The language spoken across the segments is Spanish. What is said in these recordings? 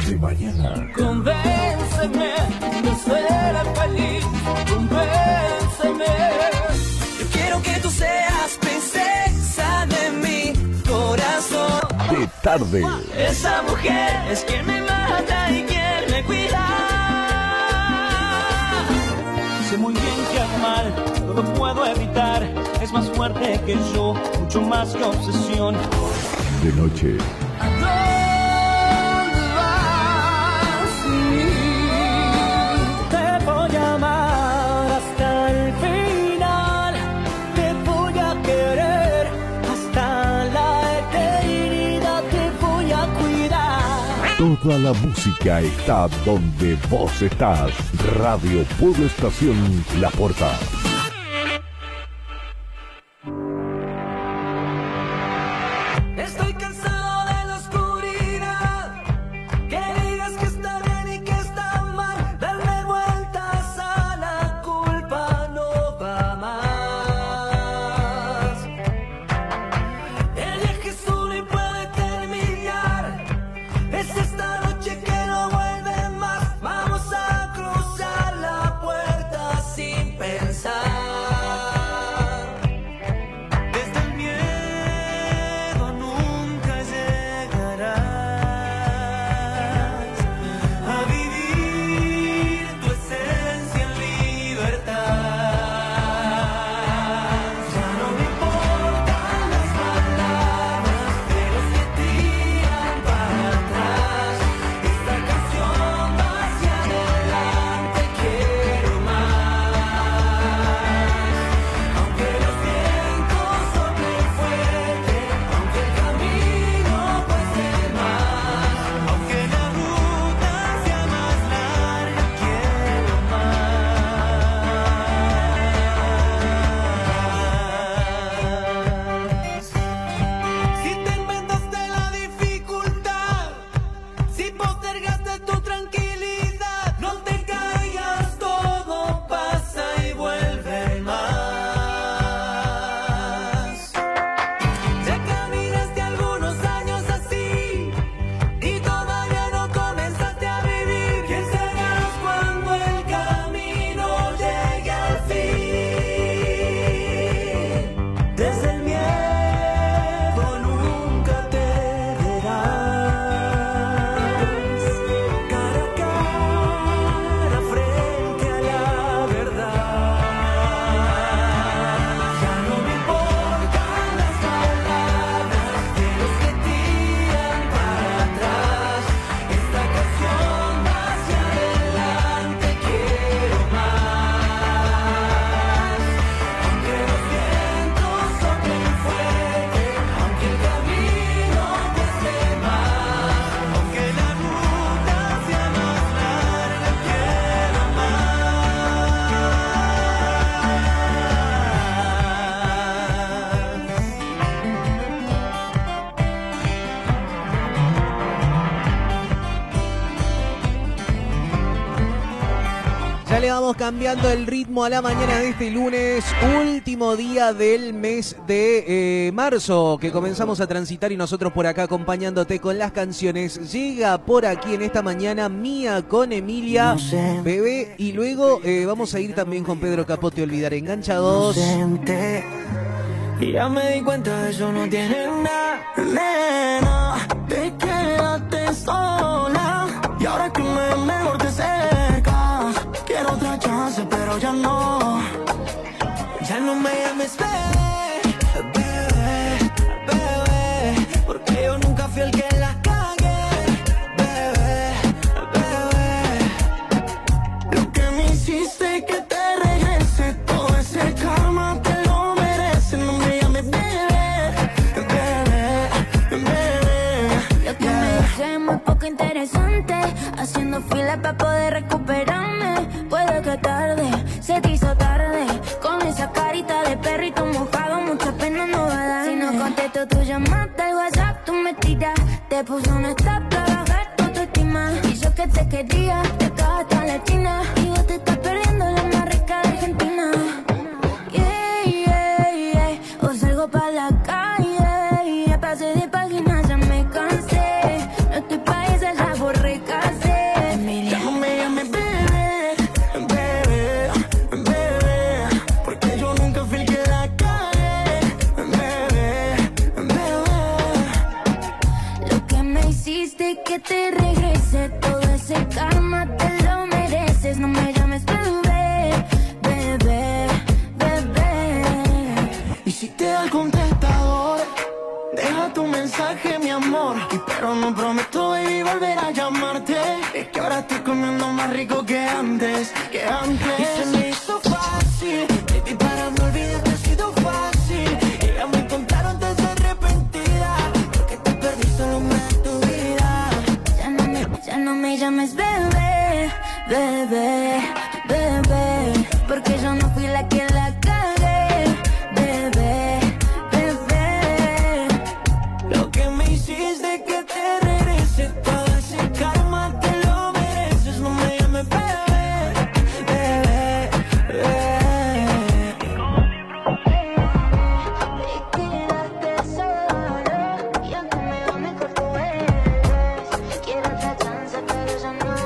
de mañana. Convénceme de ser feliz, convénceme. Yo quiero que tú seas princesa de mi corazón. De tarde. Esa mujer es quien me mata y quien me cuida. Sé muy bien que amar no lo puedo evitar. Es más fuerte que yo, mucho más que obsesión. De noche. ¿A dónde vas? Sí, te voy a amar hasta el final. Te voy a querer hasta la eternidad. Te voy a cuidar. Toda la música está donde vos estás. Radio Pueblo Estación La Porta. Estoy cansado de la oscuridad. Que digas que está bien y que está mal. Darle vueltas a la culpa no va más. El viaje solo y puede terminar. Es esta noche que no vuelve más. Vamos a cruzar la puerta sin pensar. Desde el miedo nunca llegarás a vivir tu esencia en libertad. Ya no me importan las palabras de los que tiran para atrás. Esta canción va hacia adelante, quiero más. Aunque los vientos soplen fuerte, aunque el camino cueste más, aunque la ruta sea más larga, quiero más. Si te inventaste la dificultad, si postergaste tu tranquilidad, no te caigas, todo pasa y vuelve más. Ya caminaste algunos años así y todavía no comenzaste a vivir. ¿Quién serás cuando el camino llegue al fin? Desde el miedo nunca te verás cara a cara frente a la verdad. Ya no me importan las palabras de los que tiran para atrás. Esta canción va hacia adelante, quiero más. Aunque los vientos soplen fuerte, aunque el camino cueste más, aunque la ruta sea más larga, quiero Ya le vamos cambiando el ritmo a la mañana de este lunes, último día del mes de marzo, que comenzamos a transitar y nosotros por acá acompañándote con las canciones. Llega por aquí en esta mañana Mía con Emilia, Bebé, y luego vamos a ir también con Pedro Capote, Olvidar, enganchados. Y ya me di cuenta, eso no tiene nada. Nena, te quedaste sola y ahora que me mejor te cerca. Quiero otra chance, pero ya no. Ya no me llames bebé, bebé, bebé, porque yo nunca fui el que la cagué. Bebé, bebé, lo que me hiciste que te regrese, todo ese karma te lo merece. No me llames bebé, bebé, bebé. Lo que me hice muy poco interesante, haciendo fila para poder recuperarme. Puede que tarde, se te hizo tarde, con esa carita de perrito mojado, mucha pena no va a dar. Si no contesto tu llamada, el WhatsApp tú me tiras, te puse una stop para bajar tu autoestima. Y yo que te quería, te acabas toda la china, y vos te estás perdiendo la más rica de Argentina. Yeah, yeah, yeah. O salgo pa' la calle, ya pasé de página, ya me cansé. No estoy pa' esa, ya borré hiciste que te regrese. Todo ese karma te lo mereces. No me llames bebé, bebé, bebé. Y si te da el contestador, deja tu mensaje, mi amor. Pero no prometo, baby, volver a llamarte. Es que ahora estoy comiendo más rico que antes, que antes. Y se me hizo fácil, baby, para no olvidarte ha sido fácil. Ellas me contaron antes de arrepentida, porque te perdiste lo más de tu vida. Ya no me llames bebé, bebé, bebé. Porque yo no fui la que la cagué, bebé, bebé. Lo que me hiciste que te regrese, todo ese karma te lo mereces. No me llames bebé, bebé, bebé. Te quedaste solo, y aunque me va mejor tú eres. Quiero otra chance, pero ya no.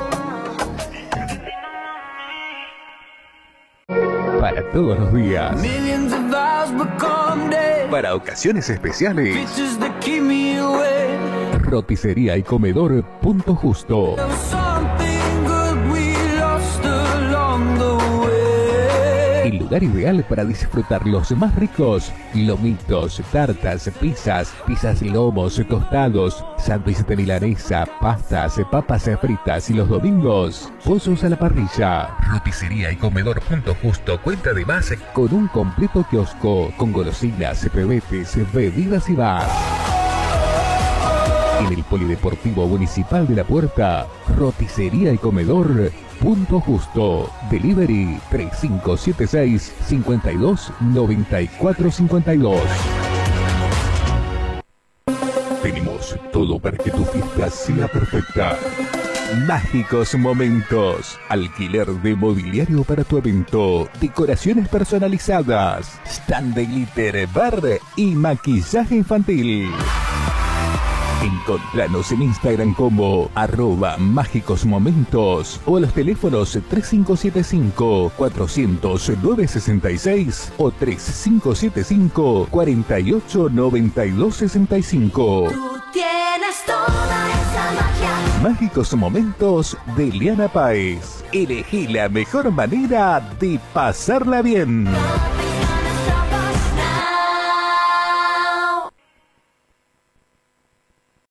Para todos los días, Millions of vows become dead. para ocasiones especiales, Bitches that keep me away. roticería y comedor Punto Justo. There was something good we lost along the way. El lugar ideal para disfrutar los más ricos lomitos, tartas, pizzas de lomos, tostados, sándwiches de milanesa, pastas, papas fritas y los domingos, pozos a la parrilla. Roticería y comedor Punto Justo cuenta además con un completo kiosco con golosinas, pebetes, bebidas y bar. En el Polideportivo Municipal de La Puerta, roticería y comedor Punto Justo. Delivery 3576 52 94 52. Tenemos todo para que tu fiesta sea perfecta. Mágicos Momentos. Alquiler de mobiliario para tu evento. Decoraciones personalizadas. Stand de glitter, bar y maquillaje infantil. Encontranos en Instagram como @mágicosmomentos o a los teléfonos 3575 400 966 o 3575 48 92 65. Tú tienes toda esa magia. Mágicos Momentos de Liana Páez. Elegí la mejor manera de pasarla bien.